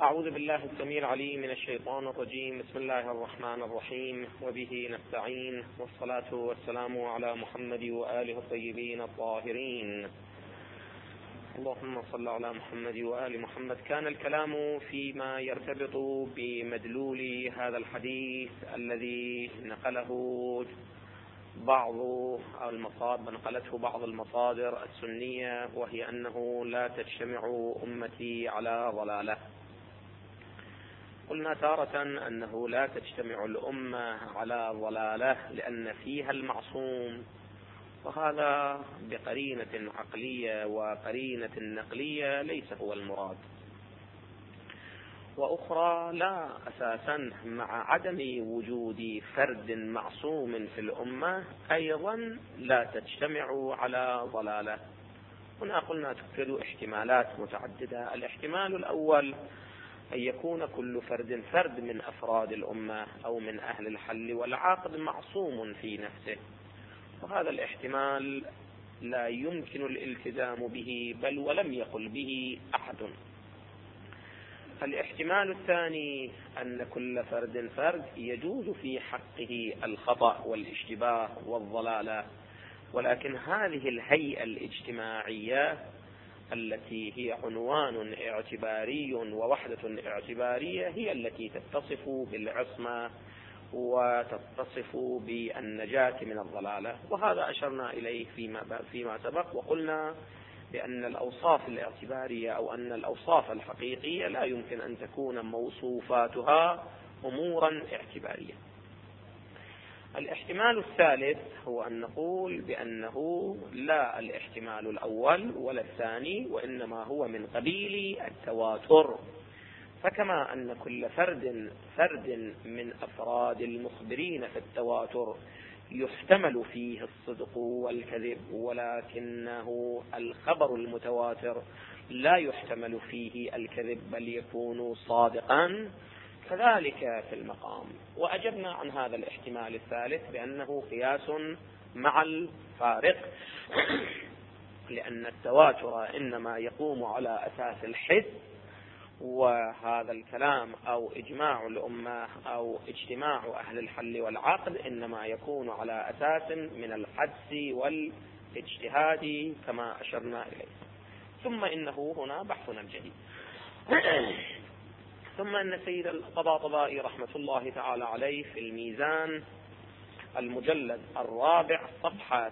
أعوذ بالله السميع العليم من الشيطان الرجيم. بسم الله الرحمن الرحيم، وبه نستعين، والصلاة والسلام على محمد وآله الطيبين الطاهرين. اللهم صل على محمد وآل محمد. كان الكلام فيما يرتبط بمدلول هذا الحديث الذي نقلته بعض المصادر السنية، وهي أنه لا تجتمع أمتي على ضلالة. قلنا تارة أنه لا تجتمع الأمة على ضلالة لأن فيها المعصوم، وهذا بقرينة عقلية وقرينة نقلية ليس هو المراد. وأخرى لا أساسا مع عدم وجود فرد معصوم في الأمة أيضا لا تجتمع على ضلالة. هنا قلنا توجد احتمالات متعددة. الاحتمال الأول أن يكون كل فرد من أفراد الأمة أو من أهل الحل والعقد معصوم في نفسه، وهذا الاحتمال لا يمكن الالتزام به، بل ولم يقل به أحد. الاحتمال الثاني أن كل فرد يجوز في حقه الخطأ والاشتباه والضلالة، ولكن هذه الهيئة الاجتماعية التي هي عنوان اعتباري ووحدة اعتبارية هي التي تتصف بالعصمة وتتصف بالنجاة من الضلالة. وهذا أشرنا إليه فيما سبق، وقلنا بأن الأوصاف الاعتبارية أو أن الأوصاف الحقيقية لا يمكن أن تكون موصوفاتها أمورا اعتبارية. الاحتمال الثالث هو أن نقول بأنه لا الاحتمال الأول ولا الثاني، وإنما هو من قبيل التواتر. فكما أن كل فرد من أفراد المخبرين في التواتر يحتمل فيه الصدق والكذب، ولكنه الخبر المتواتر لا يحتمل فيه الكذب بل يكون صادقا، كذلك في المقام. وأجبنا عن هذا الاحتمال الثالث بأنه قياس مع الفارق، لأن التواتر إنما يقوم على أساس الحس، وهذا الكلام أو إجماع الأمة أو اجتماع أهل الحل والعقد إنما يكون على أساس من الحدس والاجتهاد كما أشرنا إليه. ثم إنه هنا بحثنا الجديد. ثم أن سيد الطباطبائي رحمة الله تعالى عليه في الميزان المجلد الرابع صفحة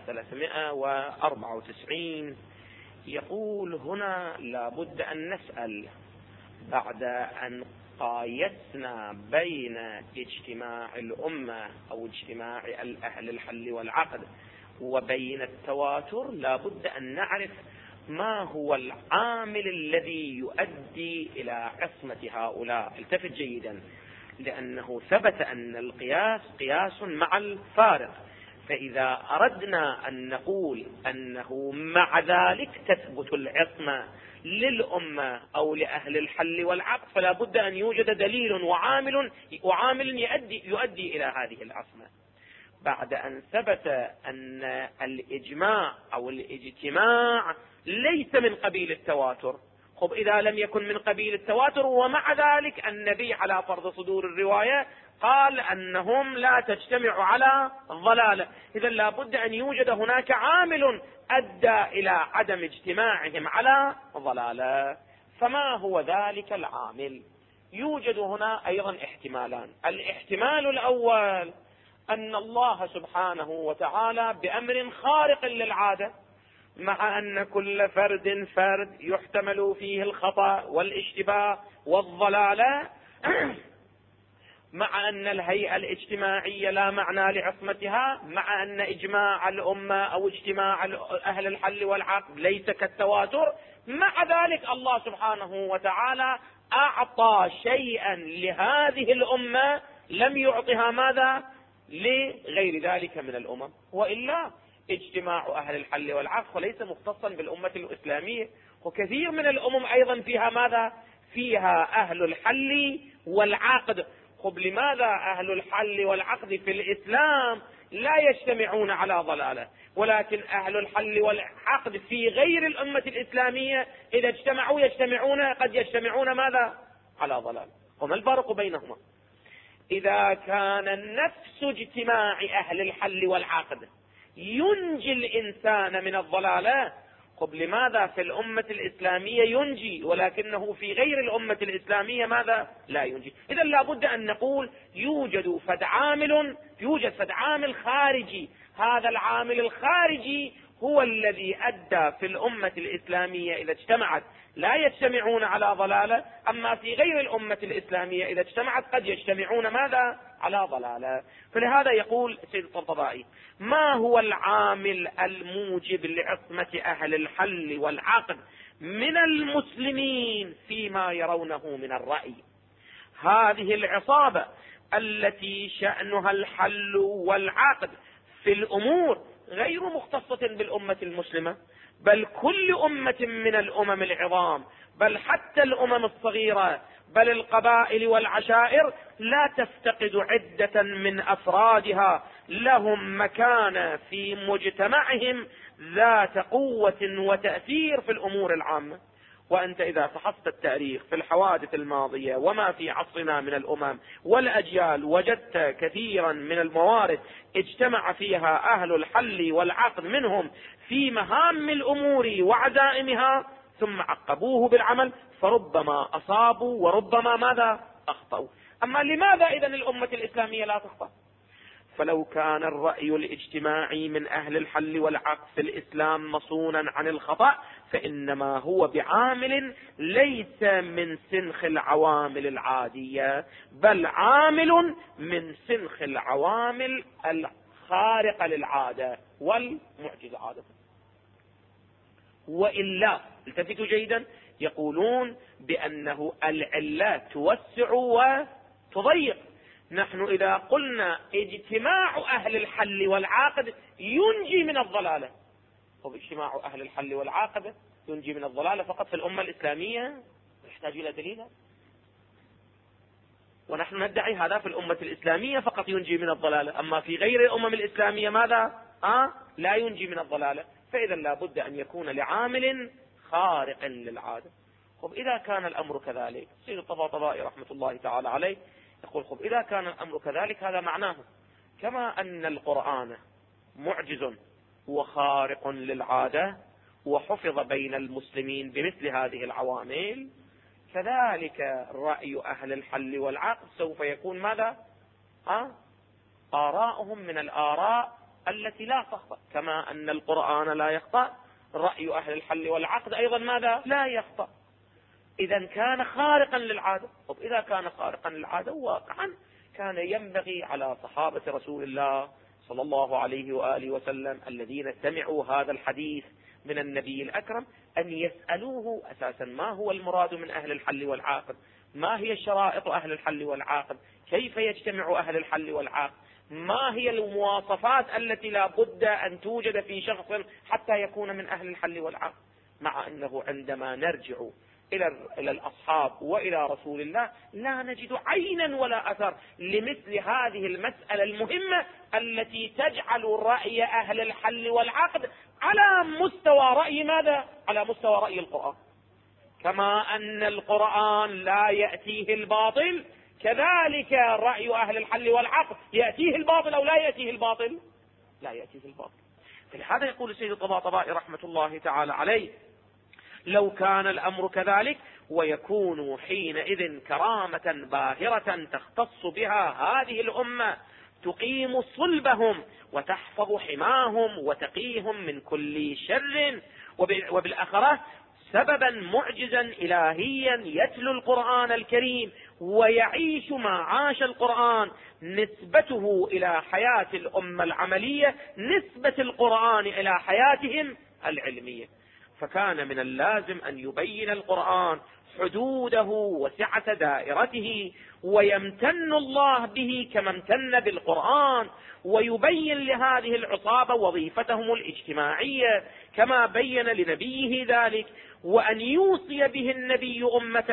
394 يقول: هنا لابد أن نسأل بعد أن قايسنا بين اجتماع الأمة أو اجتماع أهل الحل والعقد وبين التواتر، لابد أن نعرف ما هو العامل الذي يؤدي إلى عصمة هؤلاء. التفت جيدا، لأنه ثبت أن القياس قياس مع الفارق، فإذا أردنا أن نقول أنه مع ذلك تثبت العصمة للأمة أو لأهل الحل والعقد، فلا بد أن يوجد دليل وعامل يؤدي إلى هذه العصمة. بعد أن ثبت أن الإجماع أو الاجتماع ليس من قبيل التواتر، خب إذا لم يكن من قبيل التواتر ومع ذلك النبي على فرض صدور الرواية قال أنهم لا تجتمع على ضلالة، إذا لا بد أن يوجد هناك عامل أدى إلى عدم اجتماعهم على ضلالة. فما هو ذلك العامل؟ يوجد هنا أيضا احتمالان. الاحتمال الأول أن الله سبحانه وتعالى بأمر خارق للعادة، مع أن كل فرد يحتمل فيه الخطأ والاشتباه والضلالة، مع أن الهيئة الاجتماعية لا معنى لعصمتها، مع أن إجماع الأمة أو اجتماع أهل الحل والعقد ليس كالتواتر، مع ذلك الله سبحانه وتعالى أعطى شيئا لهذه الأمة لم يعطها ماذا لغير ذلك من الأمم. وإلا اجتماع أهل الحل والعقد وليس مختصا بالأمة الإسلامية، وكثير من الأمم أيضا فيها ماذا؟ فيها أهل الحل والعقد. خب لماذا أهل الحل والعقد في الإسلام لا يجتمعون على ضلالة، ولكن أهل الحل والعقد في غير الأمة الإسلامية إذا اجتمعوا قد يجتمعون ماذا؟ على ضلال. وما الفارق بينهما؟ إذا كان نفس اجتماع أهل الحل والعقد ينجي الإنسان من الضلالة، طب لماذا في الأمة الإسلامية ينجي ولكنه في غير الأمة الإسلامية ماذا لا ينجي؟ إذا لابد أن نقول يوجد فد عامل خارجي، هذا العامل الخارجي هو الذي أدى في الأمة الإسلامية إذا اجتمعت لا يجتمعون على ضلالة، أما في غير الأمة الإسلامية إذا اجتمعت قد يجتمعون ماذا؟ على ضلالة. فلهذا يقول السيد الطبطبائي: ما هو العامل الموجب لعصمة أهل الحل والعقد من المسلمين فيما يرونه من الرأي؟ هذه العصابة التي شأنها الحل والعقد في الأمور غير مختصة بالأمة المسلمة، بل كل أمة من الأمم العظام، بل حتى الأمم الصغيرة، بل القبائل والعشائر لا تفتقد عدة من أفرادها لهم مكانة في مجتمعهم ذات قوة وتأثير في الأمور العامة. وأنت إذا فحصت التاريخ في الحوادث الماضية وما في عصرنا من الأمم والأجيال وجدت كثيرا من الموارد اجتمع فيها أهل الحل والعقد منهم في مهام الأمور وعزائمها ثم عقبوه بالعمل، فربما أصابوا وربما ماذا؟ أخطأوا. أما لماذا إذن الأمة الإسلامية لا تخطأ؟ فلو كان الرأي الاجتماعي من أهل الحل والعقد في الإسلام مصونا عن الخطأ فإنما هو بعامل ليس من سنخ العوامل العادية، بل عامل من سنخ العوامل الخارقة للعادة والمعجزة عادة. وإلا التفتوا جيدا، يقولون بأنه العلة توسع وتضيق. نحن إذا قلنا اجتماع أهل الحل والعقد ينجي من الضلالة، طب اجتماع أهل الحل والعقد ينجي من الضلالة فقط في الأمة الإسلامية؟ يحتاج إلى دليل. ونحن ندعي هذا في الأمة الإسلامية فقط ينجي من الضلالة، أما في غير الأمم الإسلامية ماذا؟ لا ينجي من الضلالة. فإذا لابد أن يكون لعامل خارق للعادة. طب إذا كان الأمر كذلك، سيد الطباطبائي رحمة الله تعالى عليه يقول: طب إذا كان الأمر كذلك هذا معناه كما أن القرآن معجز وخارق للعادة وحفظ بين المسلمين بمثل هذه العوامل، كذلك رأي أهل الحل والعقد سوف يكون ماذا؟ آراؤهم من الآراء التي لا تخطأ، كما أن القرآن لا يخطأ، رأي أهل الحل والعقد أيضا ماذا؟ لا يخطأ. إذا كان خارقا للعادة. طب إذا كان خارقا للعادة واقعا كان ينبغي على صحابة رسول الله صلى الله عليه وآله وسلم الذين سمعوا هذا الحديث من النبي الأكرم أن يسألوه أساسا ما هو المراد من أهل الحل والعقد، ما هي شرائط أهل الحل والعقد، كيف يجتمع أهل الحل والعقد، ما هي المواصفات التي لا بد أن توجد في شخص حتى يكون من أهل الحل والعقد. مع أنه عندما نرجع إلى الأصحاب وإلى رسول الله لا نجد عينا ولا أثر لمثل هذه المسألة المهمة التي تجعل رأي أهل الحل والعقد على مستوى رأي ماذا؟ على مستوى رأي القرآن. كما أن القرآن لا يأتيه الباطل كذلك رأي أهل الحل والعقد يأتيه الباطل أو لا يأتيه الباطل؟ لا يأتيه الباطل. فلهذا يقول السيد الطباطبائي رحمة الله تعالى عليه: لو كان الأمر كذلك ويكون حينئذ كرامة باهرة تختص بها هذه الأمة تقيم صلبهم وتحفظ حماهم وتقيهم من كل شر، وبالآخرة سببا معجزا إلهيا يتلو القرآن الكريم ويعيش ما عاش القرآن، نسبته إلى حياة الأمة العملية نسبة القرآن إلى حياتهم العلمية. فكان من اللازم أن يبين القرآن حدوده وسعة دائرته، ويمتن الله به كما امتن بالقرآن، ويبين لهذه العصابة وظيفتهم الاجتماعية كما بين لنبيه ذلك، وأن يوصي به النبي أمته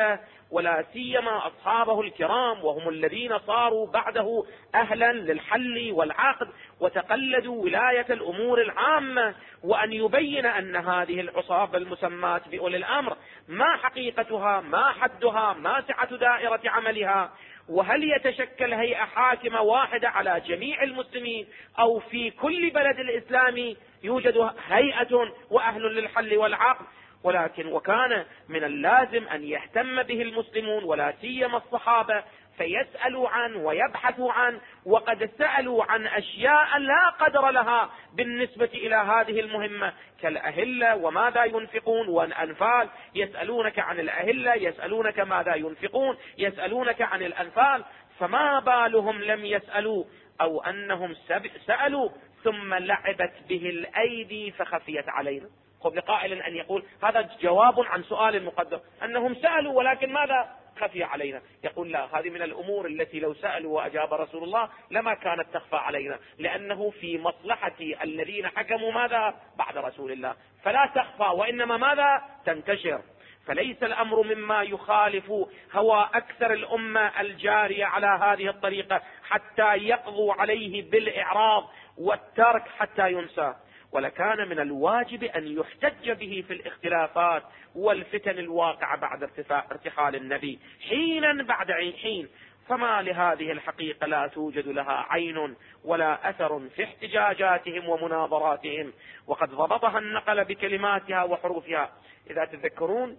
ولا سيما أصحابه الكرام، وهم الذين صاروا بعده أهلا للحل والعقد وتقلدوا ولاية الأمور العامة، وأن يبين أن هذه العصابة المسماة بأولي الأمر ما حقيقتها، ما حدها، ما سعة دائرة عملها، وهل يتشكل هيئة حاكمة واحدة على جميع المسلمين، أو في كل بلد الإسلامي يوجد هيئة وأهل للحل والعقد. ولكن وكان من اللازم أن يهتم به المسلمون ولا سيما الصحابة، فيسألوا عنه ويبحثوا عنه، وقد سألوا عن أشياء لا قدر لها بالنسبة إلى هذه المهمة كالأهلة وماذا ينفقون، والأنفال. يسألونك عن الأهلة، يسألونك ماذا ينفقون، يسألونك عن الأنفال، فما بالهم لم يسألوا، أو أنهم سألوا ثم لعبت به الأيدي فخفيت علينا. قبل قائل أن يقول هذا جواب عن سؤال مقدم، أنهم سألوا ولكن ماذا خفي علينا. يقول لا، هذه من الأمور التي لو سألوا وأجاب رسول الله لما كانت تخفى علينا، لأنه في مصلحة الذين حكموا ماذا بعد رسول الله، فلا تخفى وإنما ماذا تنتشر. فليس الأمر مما يخالف هوى أكثر الأمة الجارية على هذه الطريقة حتى يقضوا عليه بالإعراض والترك حتى ينسى، ولكان من الواجب أن يحتج به في الاختلافات والفتن الواقعة بعد ارتحال النبي حينا بعد حين. فما لهذه الحقيقة لا توجد لها عين ولا أثر في احتجاجاتهم ومناظراتهم، وقد ضبطها النقل بكلماتها وحروفها. إذا تذكرون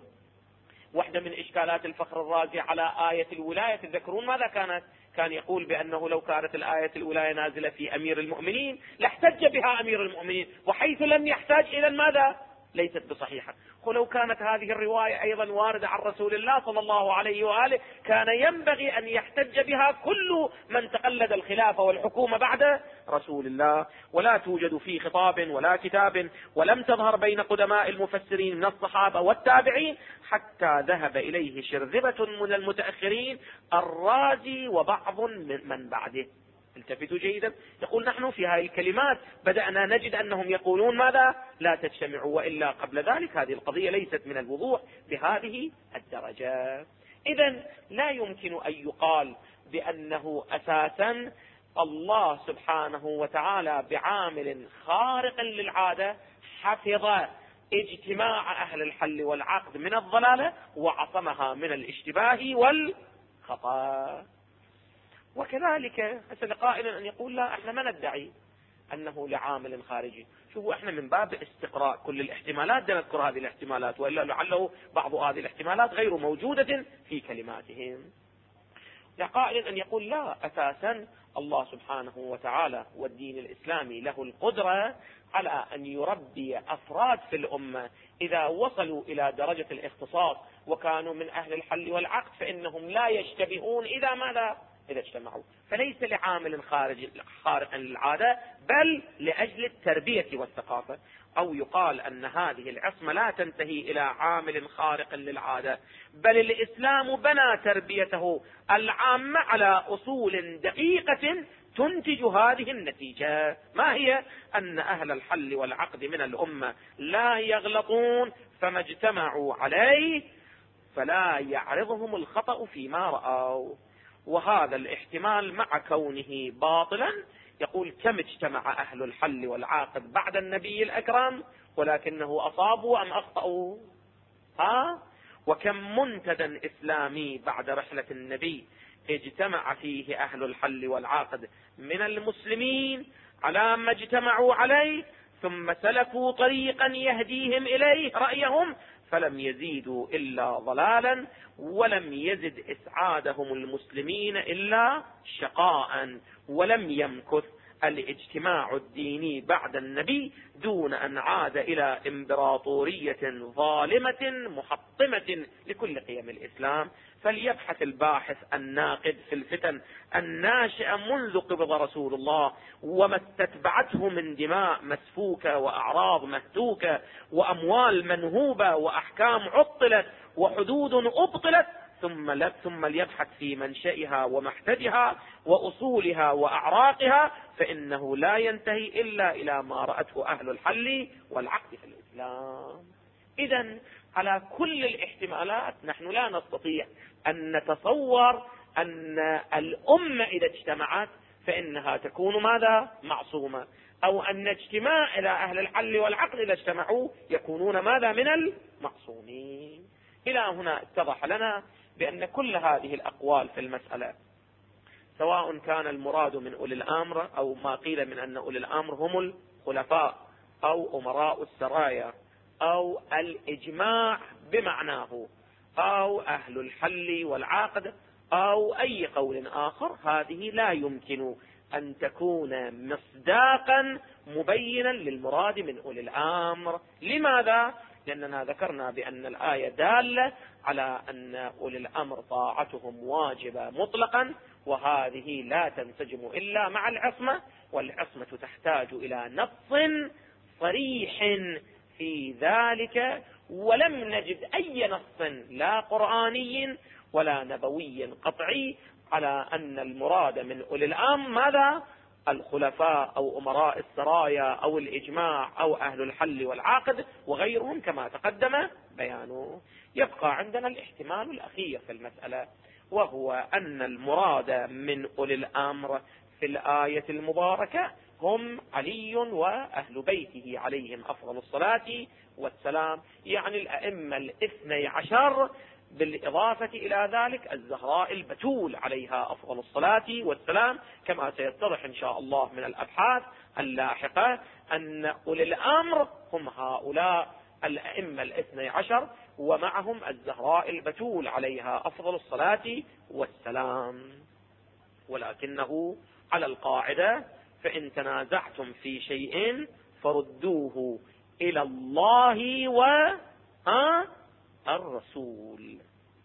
واحدة من إشكالات الفخر الرازي على آية الولاية، تذكرون ماذا كانت؟ كان يقول بأنه لو كانت الآية الولاية نازلة في أمير المؤمنين لاحتج بها أمير المؤمنين، وحيث لم يحتاج إذا ماذا؟ ليست بصحيحة. ولو كانت هذه الرواية أيضا واردة عن رسول الله صلى الله عليه وآله كان ينبغي أن يحتج بها كل من تقلد الخلافة والحكومة بعد رسول الله. ولا توجد في خطاب ولا كتاب، ولم تظهر بين قدماء المفسرين من الصحابة والتابعين حتى ذهب إليه شرذمة من المتأخرين الرازي وبعض من بعده. التفتوا جيدا، يقول نحن في هذه الكلمات بدأنا نجد أنهم يقولون ماذا؟ لا تجتمعوا، وإلا قبل ذلك هذه القضية ليست من الوضوح بهذه الدرجة. إذن لا يمكن أن يقال بأنه أساسا الله سبحانه وتعالى بعامل خارق للعادة حفظ اجتماع أهل الحل والعقد من الضلالة وعصمها من الاشتباه والخطأ. وكذلك أسأل قائلا أن يقول لا، احنا ما ندعي أنه لعامل خارجي. شوفوا، احنا من باب استقراء كل الاحتمالات نذكر هذه الاحتمالات، وإلا لعله بعض هذه الاحتمالات غير موجودة في كلماتهم. قائل أن يقول لا، أساسا الله سبحانه وتعالى والدين الإسلامي له القدرة على أن يربي أفراد في الأمة إذا وصلوا إلى درجة الاختصاص وكانوا من أهل الحل والعقد فإنهم لا يشتبهون إذا ماذا؟ إذا اجتمعوا. فليس لعامل خارق للعادة، بل لأجل التربية والثقافة. أو يقال أن هذه العصمة لا تنتهي إلى عامل خارق للعادة، بل الإسلام بنى تربيته العامة على أصول دقيقة تنتج هذه النتيجة. ما هي؟ أن أهل الحل والعقد من الأمة لا يغلطون، فما اجتمعوا عليه فلا يعرضهم الخطأ فيما رأوا. وهذا الاحتمال مع كونه باطلا، يقول كم اجتمع أهل الحل والعقد بعد النبي الأكرم ولكنه أصابوا أم أخطأوا؟ وكم منتدى إسلامي بعد رحلة النبي اجتمع فيه أهل الحل والعقد من المسلمين على ما اجتمعوا عليه، ثم سلكوا طريقا يهديهم إليه رأيهم، فلم يزيدوا إلا ضلالا، ولم يزد إسعادهم المسلمين إلا شقاء. ولم يمكث الاجتماع الديني بعد النبي دون أن عاد إلى إمبراطورية ظالمة محطمة لكل قيم الإسلام. فليبحث الباحث الناقد في الفتن الناشئة منذ قبض رسول الله وما استتبعته من دماء مسفوكة وأعراض مهتوكة وأموال منهوبة وأحكام عطلت وحدود أبطلت، ثم ليبحث في منشئها ومحتدها وأصولها وأعراقها، فإنه لا ينتهي إلا إلى ما رأته أهل الحل والعقد في الإسلام. إذن على كل الاحتمالات نحن لا نستطيع أن نتصور أن الأمة إذا اجتمعت فإنها تكون ماذا؟ معصومة، أو أن اجتماع إلى أهل الحل والعقد إذا اجتمعوا يكونون ماذا؟ من المعصومين. إلى هنا اتضح لنا بأن كل هذه الأقوال في المسألة، سواء كان المراد من أولي الأمر أو ما قيل من أن أولي الأمر هم الخلفاء أو أمراء السرايا أو الإجماع بمعناه أو أهل الحل والعقد أو أي قول آخر، هذه لا يمكن أن تكون مصداقا مبينا للمراد من أولي الأمر. لماذا؟ لأننا ذكرنا بأن الآية دالة على أن أولي الأمر طاعتهم واجبة مطلقا، وهذه لا تنسجم إلا مع العصمة، والعصمة تحتاج إلى نص صريح في ذلك، ولم نجد أي نص لا قرآني ولا نبوي قطعي على أن المراد من أولي الأمر ماذا؟ الخلفاء أو أمراء السرايا أو الإجماع أو أهل الحل والعقد وغيرهم كما تقدم بيانه. يبقى عندنا الاحتمال الأخير في المسألة، وهو أن المراد من أولي الأمر في الآية المباركة هم علي وأهل بيته عليهم أفضل الصلاة والسلام، يعني الأئمة الاثني عشر، بالإضافة إلى ذلك الزهراء البتول عليها أفضل الصلاة والسلام، كما سيتضح إن شاء الله من الأبحاث اللاحقة أن أولي الأمر هم هؤلاء الأئمة الاثني عشر، ومعهم الزهراء البتول عليها أفضل الصلاة والسلام. ولكنه على القاعدة: فإن تنازعتم في شيء فردوه إلى الله والرسول.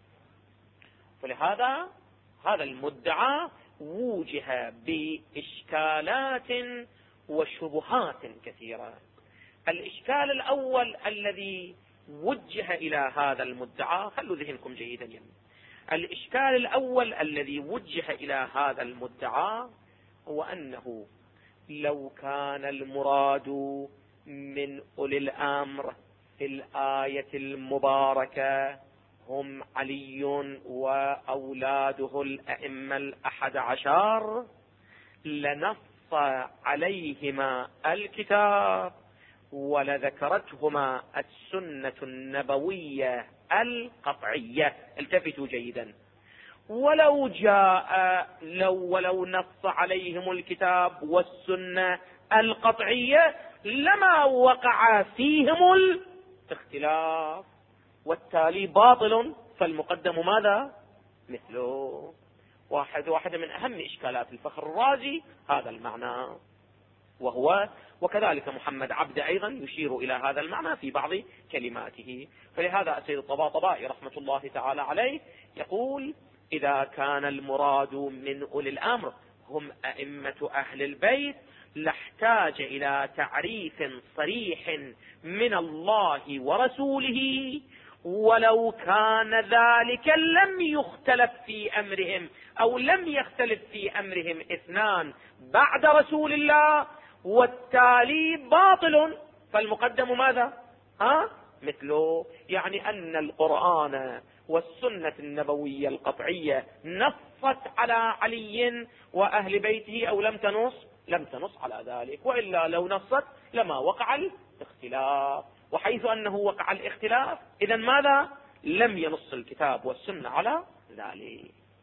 فلهذا هذا المدعى وجه بإشكالات وشبهات كثيرة. الإشكال الأول الذي وجه إلى هذا المدعى، خلوا ذهنكم جيدا يعني. الإشكال الأول الذي وجه إلى هذا المدعى هو أنه لو كان المراد من أولي الأمر في الآية المباركة هم علي وأولاده الأئمة الأحد عشر، لنص عليهما الكتاب ولذكرتهما السنة النبوية القطعية. التفتوا جيدا. ولو نص عليهم الكتاب والسنة القطعية لما وقع فيهم الاختلاف، والتالي باطل، فالمقدم ماذا؟ مثله. واحدة من أهم إشكالات الفخر الرازي هذا المعنى، وكذلك محمد عبد أيضا يشير إلى هذا المعنى في بعض كلماته. فلهذا السيد الطباطبائي رحمة الله تعالى عليه يقول: إذا كان المراد من أولي الأمر هم أئمة أهل البيت لاحتاج إلى تعريف صريح من الله ورسوله، ولو كان ذلك لم يختلف في أمرهم أو لم يختلف في أمرهم اثنان بعد رسول الله، والتالي باطل، فالمقدم ماذا؟ مثله. يعني أن القرآن والسنة النبوية القطعية نصت على علي وأهل بيته أو لم تنص على ذلك، وإلا لو نصت لما وقع الاختلاف. وحيث أنه وقع الاختلاف إذا ماذا؟ لم ينص الكتاب والسنة على ذلك.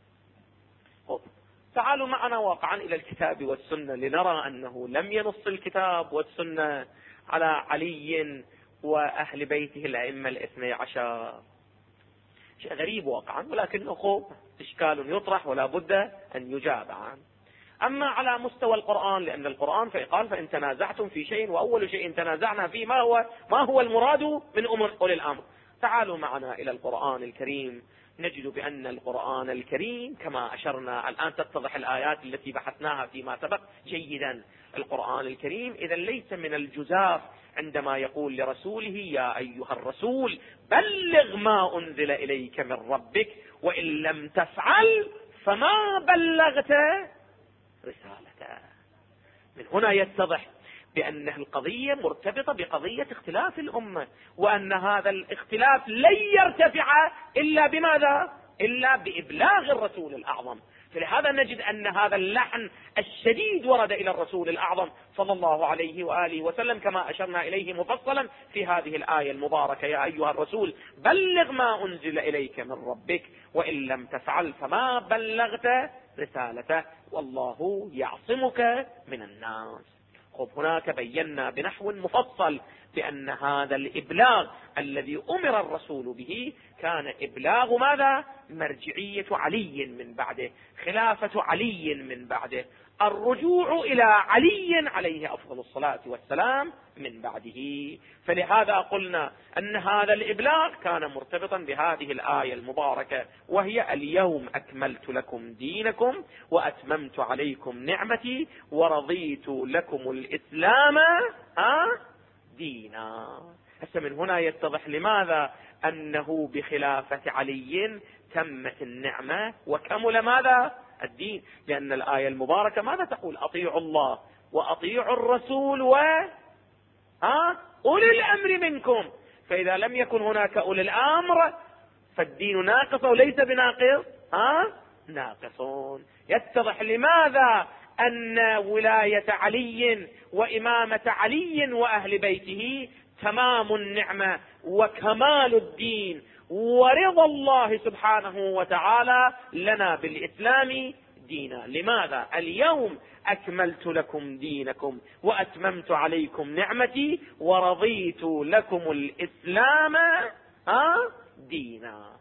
تعالوا معنا واقعا إلى الكتاب والسنة لنرى أنه لم ينص الكتاب والسنة على علي وأهل بيته الأئمة الاثني عشر. شيء غريب واقعا، ولكنه إشكال يطرح ولا بد أن يجاب عنه. أما على مستوى القرآن، لأن القرآن قال: فإن تنازعتم في شيء، وأول شيء تنازعنا فيه ما هو المراد من أولي الأمر. تعالوا معنا إلى القرآن الكريم، نجد بأن القرآن الكريم كما أشرنا الآن تتضح الآيات التي بحثناها فيما سبق جيدا. القرآن الكريم إذا ليس من الجزاف عندما يقول لرسوله: يا أيها الرسول بلغ ما أنزل إليك من ربك وإن لم تفعل فما بلغت رسالته. من هنا يتضح بأن القضية مرتبطة بقضية اختلاف الأمة، وأن هذا الاختلاف لن يرتفع إلا بماذا؟ إلا بإبلاغ الرسول الأعظم. فلهذا نجد أن هذا اللحن الشديد ورد إلى الرسول الأعظم صلى الله عليه وآله وسلم، كما أشرنا إليه مفصلا في هذه الآية المباركة: يا أيها الرسول بلغ ما أنزل إليك من ربك وإن لم تفعل فما بلغت رسالته والله يعصمك من الناس. هناك بينا بنحو مفصل بأن هذا الإبلاغ الذي أمر الرسول به كان إبلاغ ماذا؟ مرجعية علي من بعده، خلافة علي من بعده، الرجوع إلى علي عليه أفضل الصلاة والسلام من بعده. فلهذا قلنا أن هذا الإبلاغ كان مرتبطا بهذه الآية المباركة، وهي: اليوم أكملت لكم دينكم وأتممت عليكم نعمتي ورضيت لكم الإسلام دينا. هسه من هنا يتضح لماذا أنه بخلافة علي تمت النعمة وكمل ماذا؟ الدين. لأن الآية المباركة ماذا تقول؟ أطيعوا الله وأطيعوا الرسول أولي الأمر منكم. فإذا لم يكن هناك أولي الأمر فالدين ناقص وليس بناقص، ناقصون. يتضح لماذا أن ولاية علي وإمامة علي وأهل بيته تمام النعمة وكمال الدين ورضا الله سبحانه وتعالى لنا بالإسلام دينا. لماذا؟ اليوم أكملت لكم دينكم وأتممت عليكم نعمتي ورضيت لكم الإسلام دينا.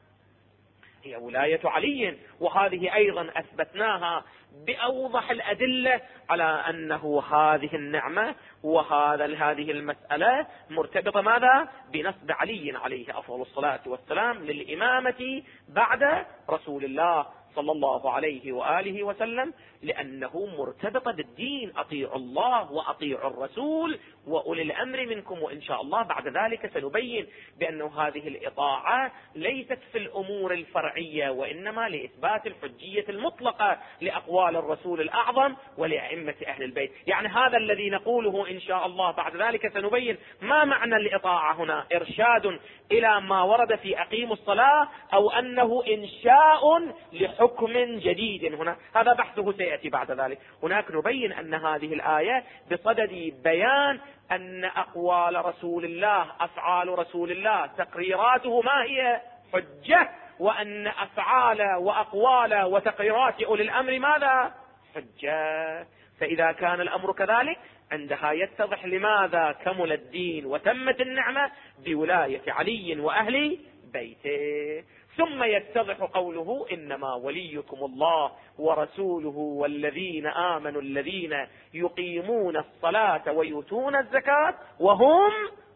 هي ولاية علي، وهذه أيضا أثبتناها بأوضح الأدلة على أنه هذه النعمة هذه المسألة مرتبطة ماذا؟ بنصب علي عليه أفضل الصلاة والسلام للإمامة بعد رسول الله صلى الله عليه وآله وسلم، لأنه مرتبطة بالدين: أطيعوا الله وأطيعوا الرسول وأولي الأمر منكم. وإن شاء الله بعد ذلك سنبين بأن هذه الإطاعة ليست في الأمور الفرعية، وإنما لإثبات الحجية المطلقة لأقوال الرسول الأعظم ولأئمة أهل البيت. يعني هذا الذي نقوله إن شاء الله بعد ذلك سنبين ما معنى الإطاعة هنا: إرشاد إلى ما ورد في أقيموا الصلاة، أو أنه إنشاء لحكم جديد. هنا هذا بحثه سيأتي بعد ذلك. هناك نبين أن هذه الآية بصدد بيان أن أقوال رسول الله، أفعال رسول الله، تقريراته ما هي؟ حجة، وأن أفعال وأقوال وتقريرات أولي الأمر ماذا؟ حجة. فإذا كان الأمر كذلك عندها يتضح لماذا كمل الدين وتمت النعمة بولاية علي وأهل بيته. ثم يتضح قوله: إنما وليكم الله ورسوله والذين آمنوا الذين يقيمون الصلاة ويؤتون الزكاة وهم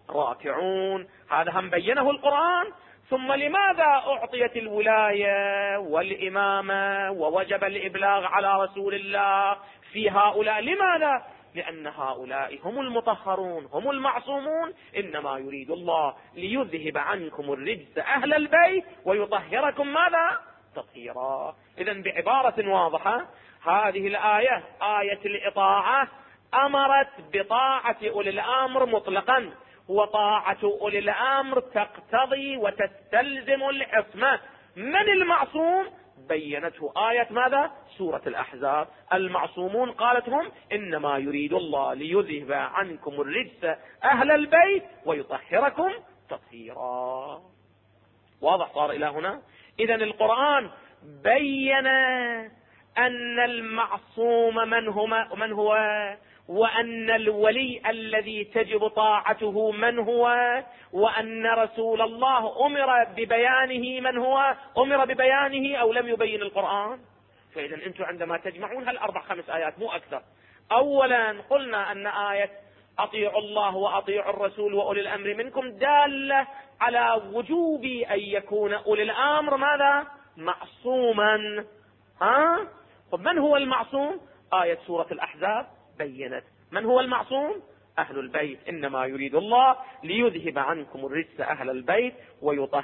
راكعون. هذا هم بينه القرآن. ثم لماذا أعطيت الولاية والإمامة ووجب الإبلاغ على رسول الله في هؤلاء؟ لماذا؟ لأن هؤلاء هم المطهرون، هم المعصومون. إنما يريد الله ليذهب عنكم الرجس أهل البيت ويطهركم ماذا؟ تطهيرا. إذن بعبارة واضحة هذه الآية، آية الإطاعة، أمرت بطاعة أولي الأمر مطلقا، وطاعة أولي الأمر تقتضي وتستلزم العصمة. من المعصوم؟ بينته آية ماذا؟ سورة الأحزاب. المعصومون قالت هم: إنما يريد الله ليذهب عنكم الرجس أهل البيت ويطهركم تطهيرا. واضح صار إلى هنا؟ إذن القرآن بين أن المعصوم من هو، وأن الولي الذي تجب طاعته من هو، وأن رسول الله أمر ببيانه من هو، أمر ببيانه أو لم يبين القرآن. فإذا أنتم عندما تجمعون هالأربع 5 آيات مو أكثر. أولا قلنا أن آية أطيعوا الله وأطيعوا الرسول وأولي الأمر منكم دالة على وجوب أن يكون أولي الأمر ماذا؟ معصوما. من هو المعصوم؟ آية سورة الأحزاب بينت من هو المعصوم: أهل البيت. إنما يريد الله ليذهب عنكم الرجس أهل البيت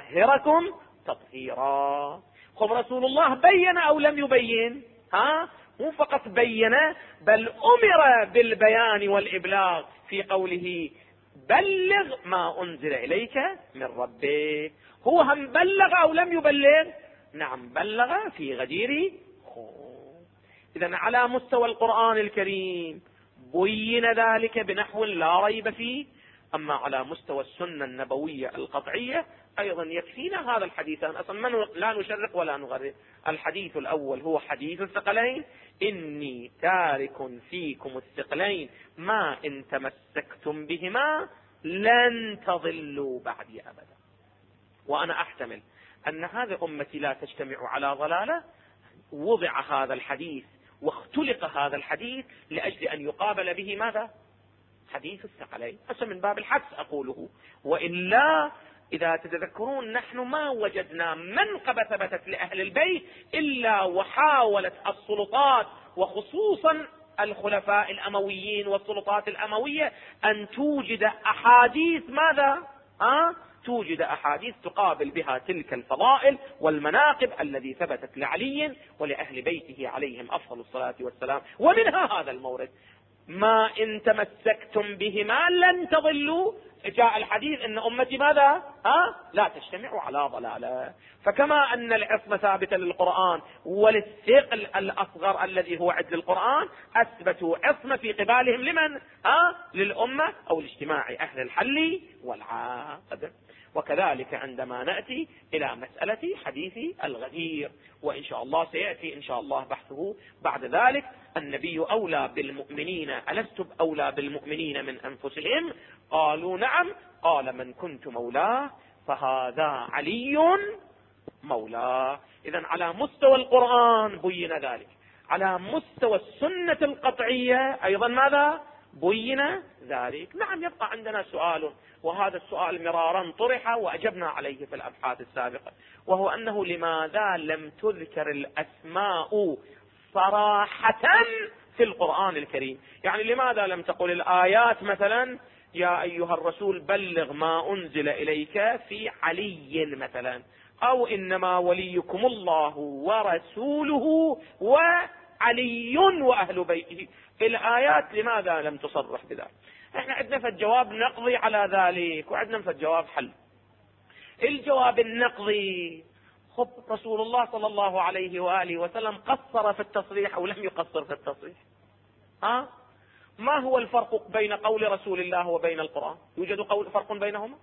ويطهركم تطهيرا. رسول الله بين أو لم يبين؟ مو فقط بين بل أمر بالبيان والإبلاغ في قوله بلغ ما أنزل إليك من ربك. هو هم بلغ أو لم يبلغ؟ نعم بلغ في غدير خوم. إذن على مستوى القرآن الكريم بين ذلك بنحو لا ريب فيه. أما على مستوى السنة النبوية القطعية أيضا يكفينا هذا الحديثان. أصلا لا نشرق ولا نغرق. الحديث الأول هو حديث الثقلين: إني تارك فيكم الثقلين ما إن تمسكتم بهما لن تضلوا بعدي أبدا. وأنا أحتمل أن هذه أمتي لا تجتمع على ضلالة. وضع هذا الحديث واختلق هذا الحديث لأجل أن يقابل به ماذا؟ حديث الثقلين. أصلا من باب الحدس أقوله. وإلا إذا تتذكرون نحن ما وجدنا منقبة ثبتت لأهل البيت إلا وحاولت السلطات وخصوصا الخلفاء الأمويين والسلطات الأموية أن توجد أحاديث ماذا؟ توجد أحاديث تقابل بها تلك الفضائل والمناقب الذي ثبتت لعلي ولأهل بيته عليهم أفضل الصلاة والسلام. ومنها هذا المورد: ما إن تمسكتم بهما لن تضلوا. جاء الحديث إن أمتي ماذا؟ لا تجتمع على ضلالة. فكما أن العصمة ثابتة للقرآن وللثقل الأصغر الذي هو عدل القرآن، أثبتوا عصمة في قبالهم لمن؟ للأمة أو لاجتماع أهل الحل والعقد. وكذلك عندما نأتي إلى مسألة حديث الغدير، وإن شاء الله سيأتي إن شاء الله بحثه بعد ذلك: النبي أولى بالمؤمنين ألست أولى بالمؤمنين من أنفسهم؟ قالوا نعم. قال: من كنت مولاه فهذا علي مولاه. إذن على مستوى القرآن بين ذلك، على مستوى السنة القطعية أيضا ماذا؟ بين ذلك. نعم يبقى عندنا سؤال، وهذا السؤال مرارا طرح وأجبنا عليه في الأبحاث السابقة، وهو أنه لماذا لم تذكر الأسماء صراحة في القرآن الكريم؟ يعني لماذا لم تقل الآيات مثلا: يا أيها الرسول بلغ ما أنزل إليك في علي مثلا، أو إنما وليكم الله ورسوله وعلي وأهل بيته؟ الآيات لماذا لم تصرح بذلك؟ احنا عندنا فالجواب نقضي على ذلك، وعندنا فالجواب حل. الجواب النقضي: خب رسول الله صلى الله عليه وآله وسلم قصر في التصريح أو لم يقصر في التصريح؟ ما هو الفرق بين قول رسول الله وبين القرآن؟ يوجد فرق بينهما؟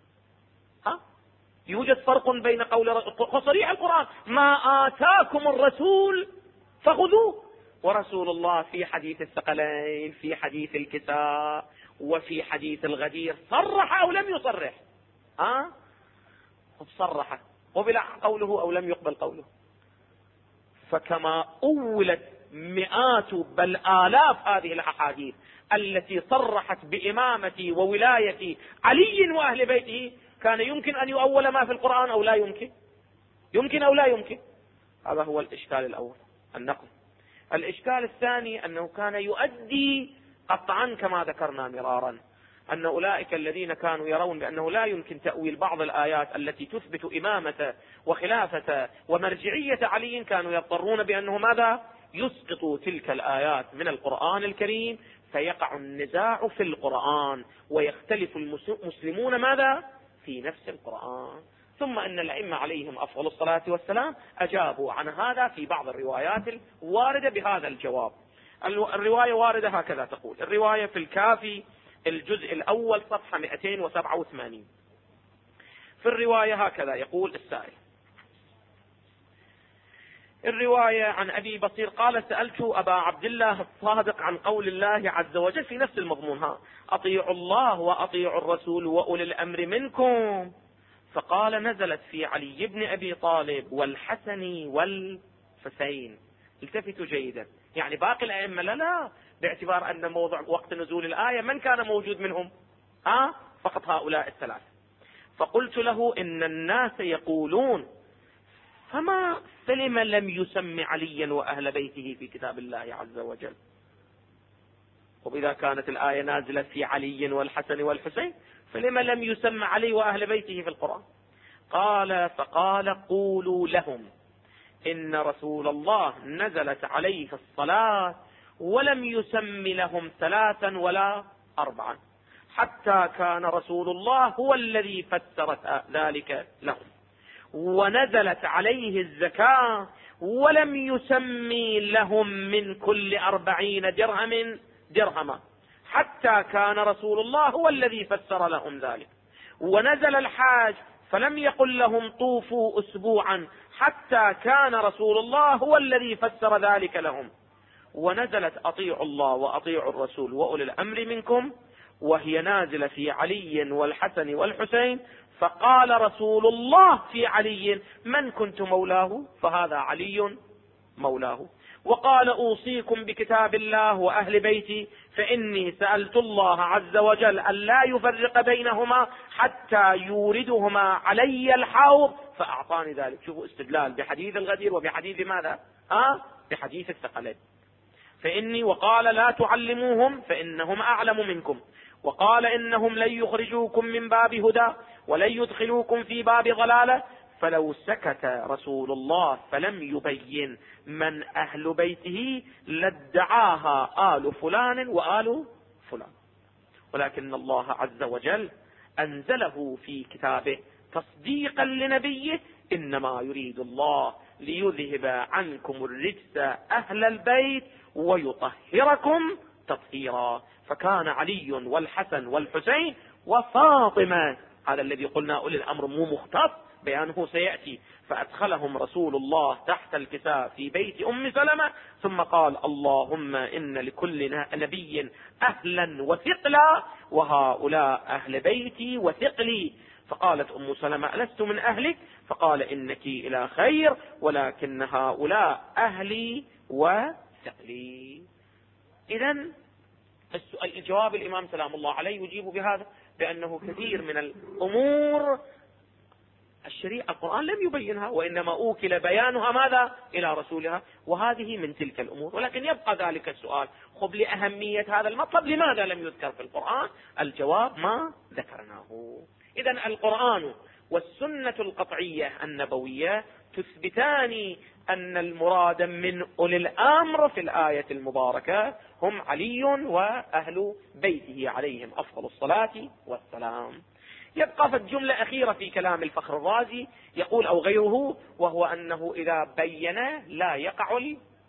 يوجد فرق بين قول صريح القرآن: ما آتاكم الرسول فخذوه. ورسول الله في حديث الثقلين، في حديث الكساء، وفي حديث الغدير صرح أو لم يصرح؟ صرح. قبل قوله أو لم يقبل قوله؟ فكما أولت مئات بل آلاف هذه الأحاديث التي صرحت بإمامة وولاية علي وأهل بيته، كان يمكن أن يؤول ما في القرآن أو لا يمكن؟ يمكن أو لا يمكن؟ هذا هو الإشكال الأول، النقل. الإشكال الثاني أنه كان يؤدي قطعا كما ذكرنا مرارا أن أولئك الذين كانوا يرون بأنه لا يمكن تأويل بعض الآيات التي تثبت إمامة وخلافة ومرجعية علي، كانوا يضطرون بأنه ماذا؟ يسقطوا تلك الآيات من القرآن الكريم، فيقع النزاع في القرآن ويختلف المسلمون ماذا؟ في نفس القرآن. ثم أن الأئمة عليهم أفضل الصلاة والسلام أجابوا عن هذا في بعض الروايات الواردة بهذا الجواب. الرواية واردة هكذا تقول: الرواية في الكافي الجزء الأول صفحة 287. في الرواية هكذا يقول السائل: الرواية عن أبي بصير قال: سألت أبا عبد الله الصادق عن قول الله عز وجل في نفس المضمون: أطيعوا الله وأطيعوا الرسول وأولي الأمر منكم، فقال: نزلت في علي بن أبي طالب والحسن والحسين. التفتوا جيدا، يعني باقي الأئمة لا، باعتبار أن موضع وقت نزول الآية من كان موجود منهم؟ فقط هؤلاء الثلاثة. فقلت له: إن الناس يقولون، فلم لم يسم عليا وأهل بيته في كتاب الله عز وجل؟ وإذا كانت الآية نازلة في علي والحسن والحسين، فلم لم يسم علي وأهل بيته في القرآن؟ فقال: قولوا لهم إن رسول الله نزلت عليه الصلاة ولم يسم لهم 3 ولا 4، حتى كان رسول الله هو الذي فسر ذلك لهم. ونزلت عليه الزكاة ولم يسمي لهم من كل 40 درهم درهما، حتى كان رسول الله هو الذي فسر لهم ذلك. ونزل الحاج فلم يقل لهم طوفوا أسبوعا، حتى كان رسول الله هو الذي فسر ذلك لهم. ونزلت أطيعوا الله وأطيعوا الرسول وأولي الأمر منكم، وهي نازلة في علي والحسن والحسين، فقال رسول الله في علي من كنت مولاه فهذا علي مولاه. وقال أوصيكم بكتاب الله وأهل بيتي، فإني سألت الله عز وجل أن لا يفرق بينهما حتى يوردهما علي الحوض فأعطاني ذلك. شوفوا استدلال بحديث الغدير وبحديث ماذا؟ بحديث الثقلين. فإني وقال لا تعلموهم فإنهم أعلم منكم، وقال إنهم لن يخرجوكم من باب هدى ولن يدخلوكم في باب ضلالة. فلو سكت رسول الله فلم يبين من أهل بيته لادعاها آل فلان وآل فلان، ولكن الله عز وجل أنزله في كتابه تصديقا لنبيه: إنما يريد الله ليذهب عنكم الرجس أهل البيت ويطهركم تطهيرا. فكان علي والحسن والحسين وفاطمة، هذا الذي قلنا أولي الأمر مو مختص، بيانه سيأتي. فأدخلهم رسول الله تحت الكساء في بيت أم سلمة، ثم قال: اللهم إن لكل نبي أهلا وثقلا، وهؤلاء أهل بيتي وثقلي. فقالت أم سلمة: ألست من أهلك؟ فقال: إنك إلى خير، ولكن هؤلاء أهلي وثقلي. إذن الجواب الإمام سلام الله عليه يجيب بهذا، بأنه كثير من الأمور الشريعة القرآن لم يبينها، وإنما أوكل بيانها ماذا؟ إلى رسولها، وهذه من تلك الأمور. ولكن يبقى ذلك السؤال: خب لأهمية هذا المطلب لماذا لم يذكر في القرآن؟ الجواب: ما ذكرناه. إذن القرآن والسنة القطعية النبوية تثبتان أن المراد من أولي الأمر في الآية المباركة هم علي وأهل بيته عليهم أفضل الصلاة والسلام. يبقى في الجملة أخيرة في كلام الفخر الرازي يقول أو غيره، وهو أنه إذا بين لا يقع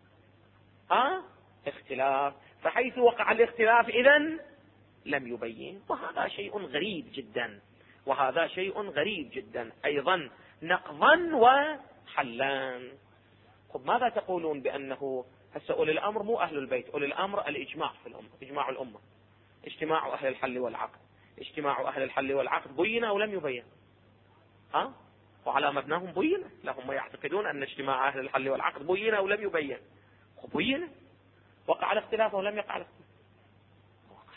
الاختلاف، فحيث وقع الاختلاف إذن لم يبين. وهذا شيء غريب جدا، وهذا شيء غريب جدا أيضا، نقضا وحلان. خب ماذا تقولون بأنه هسه أولي الأمر مو أهل البيت، أولي الأمر الإجماع في الأمة، إجماع الأمة، اجتماع أهل الحل والعقد. اجتماع أهل الحل والعقد بين أو لم يبين؟ وعلى مبناهم بين. لهم يعتقدون أن اجتماع أهل الحل والعقد بين أو لم يبين؟ بين. وقع الاختلاف أو لم يقع الاختلاف؟ وقع.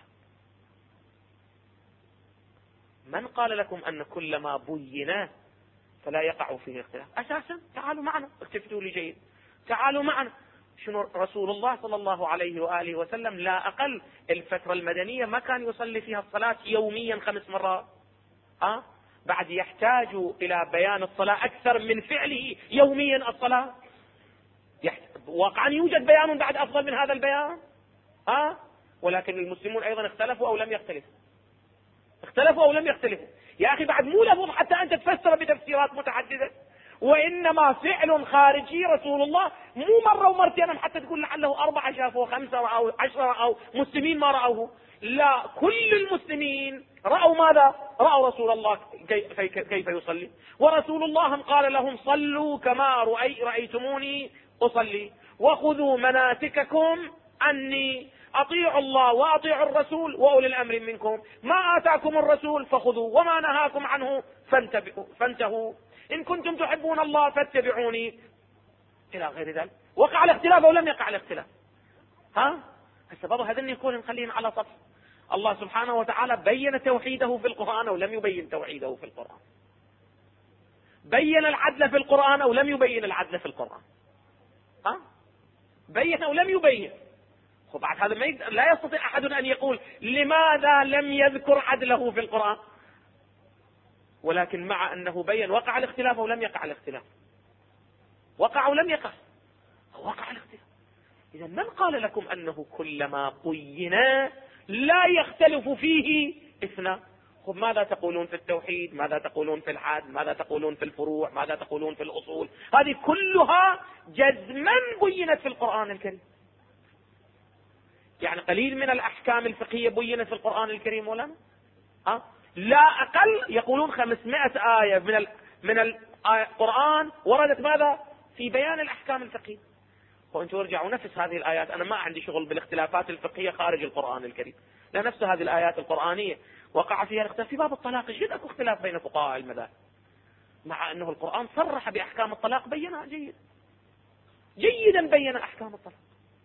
من قال لكم أن كل ما بين فلا يقع فيه اختلاف؟ أساسا تعالوا معنا، اكتفتوا لي جيد، تعالوا معنا. شنو رسول الله صلى الله عليه وآله وسلم لا أقل الفترة المدنية ما كان يصلي فيها الصلاة يوميا 5 مرات. بعد يحتاج إلى بيان الصلاة أكثر من فعله يوميا الصلاة. واقعا يوجد بيان بعد أفضل من هذا البيان. ولكن المسلمون أيضا اختلفوا أو لم يختلفوا؟ اختلفوا أو لم يختلفوا؟ يا أخي بعد مو لفظ حتى أنت تفسر بتفسيرات متعددة، وإنما فعل خارجي رسول الله، مو مرة ومرتين حتى تقول لعله 4 شافوا 5 رأوا 10 رأوا، مسلمين ما رأوه. لا، كل المسلمين رأوا ماذا؟ رأوا رسول الله كيف يصلي، ورسول الله قال لهم: صلوا كما رأيتموني أصلي، وخذوا مناسككم عني، أطيعوا الله وأطيعوا الرسول وأولي الأمر منكم، ما آتاكم الرسول فخذوا وما نهاكم عنه فانتهوا، إن كنتم تحبون الله فاتبعوني، إلى غير ذلك. وقع الاختلاف أو لم يقع الاختلاف؟ السبب هذا يكون نخليهم على صف. الله سبحانه وتعالى بين توحيده في القرآن أو لم يبين توحيده في القرآن؟ بين العدل في القرآن أو لم يبين العدل في القرآن؟ بين أو لم يبين؟ بعد هذا لا يستطيع أحد أن يقول لماذا لم يذكر عدله في القرآن. ولكن مع أنه بين، وقع الاختلاف أو لم يقع الاختلاف؟ وقع ولم يقع؟ وقع الاختلاف. إذا من قال لكم أنه كلما بين لا يختلف فيه اثنان؟ خب ماذا تقولون في التوحيد؟ ماذا تقولون في الحد؟ ماذا تقولون في الفروع؟ ماذا تقولون في الأصول؟ هذه كلها جزما بينت في القرآن الكريم. يعني قليل من الأحكام الفقهية بينت في القرآن الكريم ولا لا أقل يقولون 500 آية من القرآن وردت ماذا؟ في بيان الأحكام الفقهية. وأنتم ارجعوا نفس هذه الآيات. أنا ما عندي شغل بالاختلافات الفقهية خارج القرآن الكريم، لا، نفس هذه الآيات القرآنية وقع فيها الاختلاف في باب الطلاق. جد اكو اختلاف بين فقهاء المذاهب، مع أنه القرآن صرح بأحكام الطلاق، بينها جيدا بين أحكام الطلاق،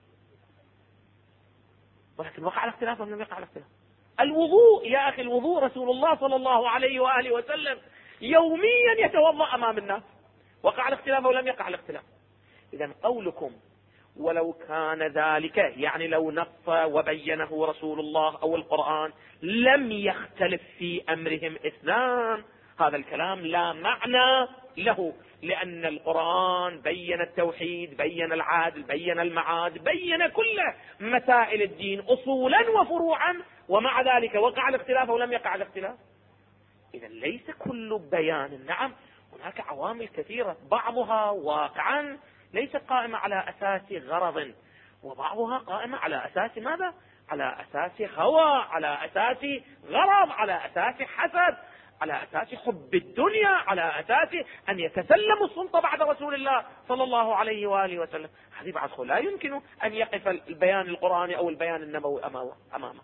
ولكن وقع الاختلاف أم لم يقع الاختلاف؟ الوضوء يا أخي، الوضوء رسول الله صلى الله عليه وآله وسلم يوميا يتوضأ أمام الناس، وقع الاختلاف أو لم يقع الاختلاف؟ إذا قولكم ولو كان ذلك، يعني لو نص وبينه رسول الله أو القرآن لم يختلف في أمرهم اثنان، هذا الكلام لا معنى له، لأن القرآن بين التوحيد، بين العدل، بين المعاد، بين كل مسائل الدين أصولا وفروعا، ومع ذلك وقع الاختلاف أو لم يقع الاختلاف؟ إذا ليس كل بيان، نعم هناك عوامل كثيرة بعضها واقعا ليست قائمة على أساس غرض، وبعضها قائمة على أساس ماذا؟ على أساس هوى، على أساس غرض، على أساس حسد، على أساس حب الدنيا، على أساس أن يتسلموا السلطة بعد رسول الله صلى الله عليه وآله وسلم. هذه بعض لا يمكن أن يقف البيان القرآني أو البيان النبوي أمامه.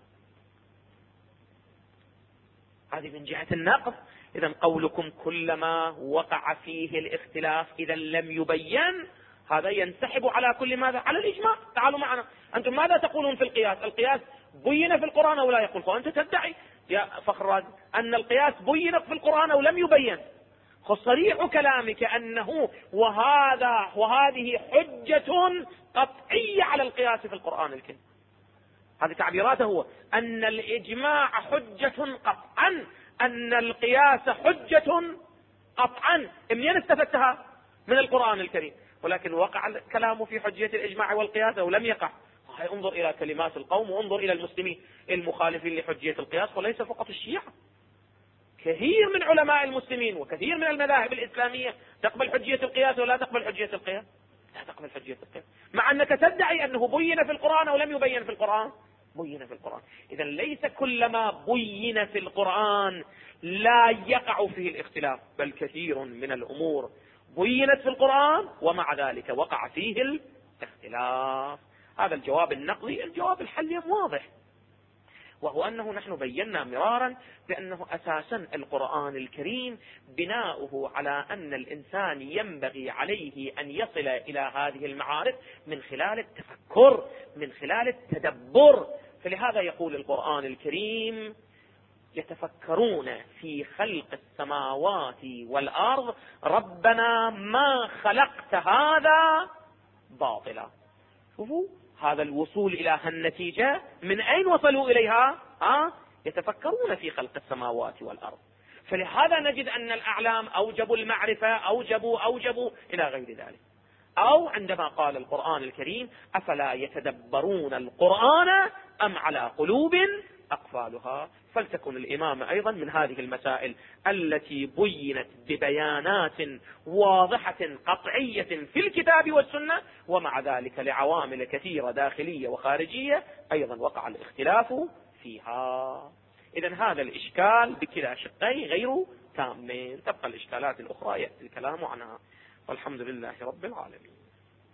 هذه من جهة النقض. إذا قولكم كلما وقع فيه الاختلاف إذا لم يبين، هذا ينسحب على كل ماذا؟ على الإجماع. تعالوا معنا، أنتم ماذا تقولون في القياس؟ القياس بين في القرآن أو لا يقول؟ فأنت تدعي يا فخر رازي أن القياس بين في القرآن أو لم يبين. صريح كلامك أنه وهذه حجة قطعية على القياس في القرآن الكريم. هذه تعبيراته هو أن الإجماع حجة قطعا، أن القياس حجة قطعا. منين استفدتها؟ من القرآن الكريم. ولكن وقع الكلام في حجية الإجماع والقياس أو لم يقع؟ انظر إلى كلمات القوم وانظر إلى المسلمين المخالفين لحجية القياس، وليس فقط الشيعة. كثير من علماء المسلمين وكثير من المذاهب الإسلامية تقبل حجية القياس ولا تقبل حجية القياس؟ لا تقبل حجية القياس، مع أنك تدعي أنه بين في القرآن أو لم يبين في القرآن. بين في القرآن. إذا ليس كلما بين في القرآن لا يقع فيه الاختلاف، بل كثير من الأمور بينت في القرآن ومع ذلك وقع فيه الاختلاف. هذا الجواب النقضي. الجواب الحلي واضح، وهو أنه نحن بينا مرارا بأنه أساسا القرآن الكريم بناؤه على أن الإنسان ينبغي عليه أن يصل إلى هذه المعارف من خلال التفكر، من خلال التدبر. فلهذا يقول القرآن الكريم يتفكرون في خلق السماوات والأرض ربنا ما خلقت هذا باطلا. شوفوا هذا الوصول إلى هالنتيجة من أين وصلوا إليها؟ يتفكرون في خلق السماوات والأرض. فلهذا نجد أن الأعلام أوجبوا المعرفة، أوجبوا إلى غير ذلك. أو عندما قال القرآن الكريم أفلا يتدبرون القرآن أم على قلوب أقفالها. فلتكن الإمامة أيضا من هذه المسائل التي بينت ببيانات واضحة قطعية في الكتاب والسنة، ومع ذلك لعوامل كثيرة داخلية وخارجية أيضا وقع الاختلاف فيها. إذن هذا الإشكال بكلا شقين غير تامين. تبقى الإشكالات الأخرى يأتي الكلام عنها، والحمد لله رب العالمين.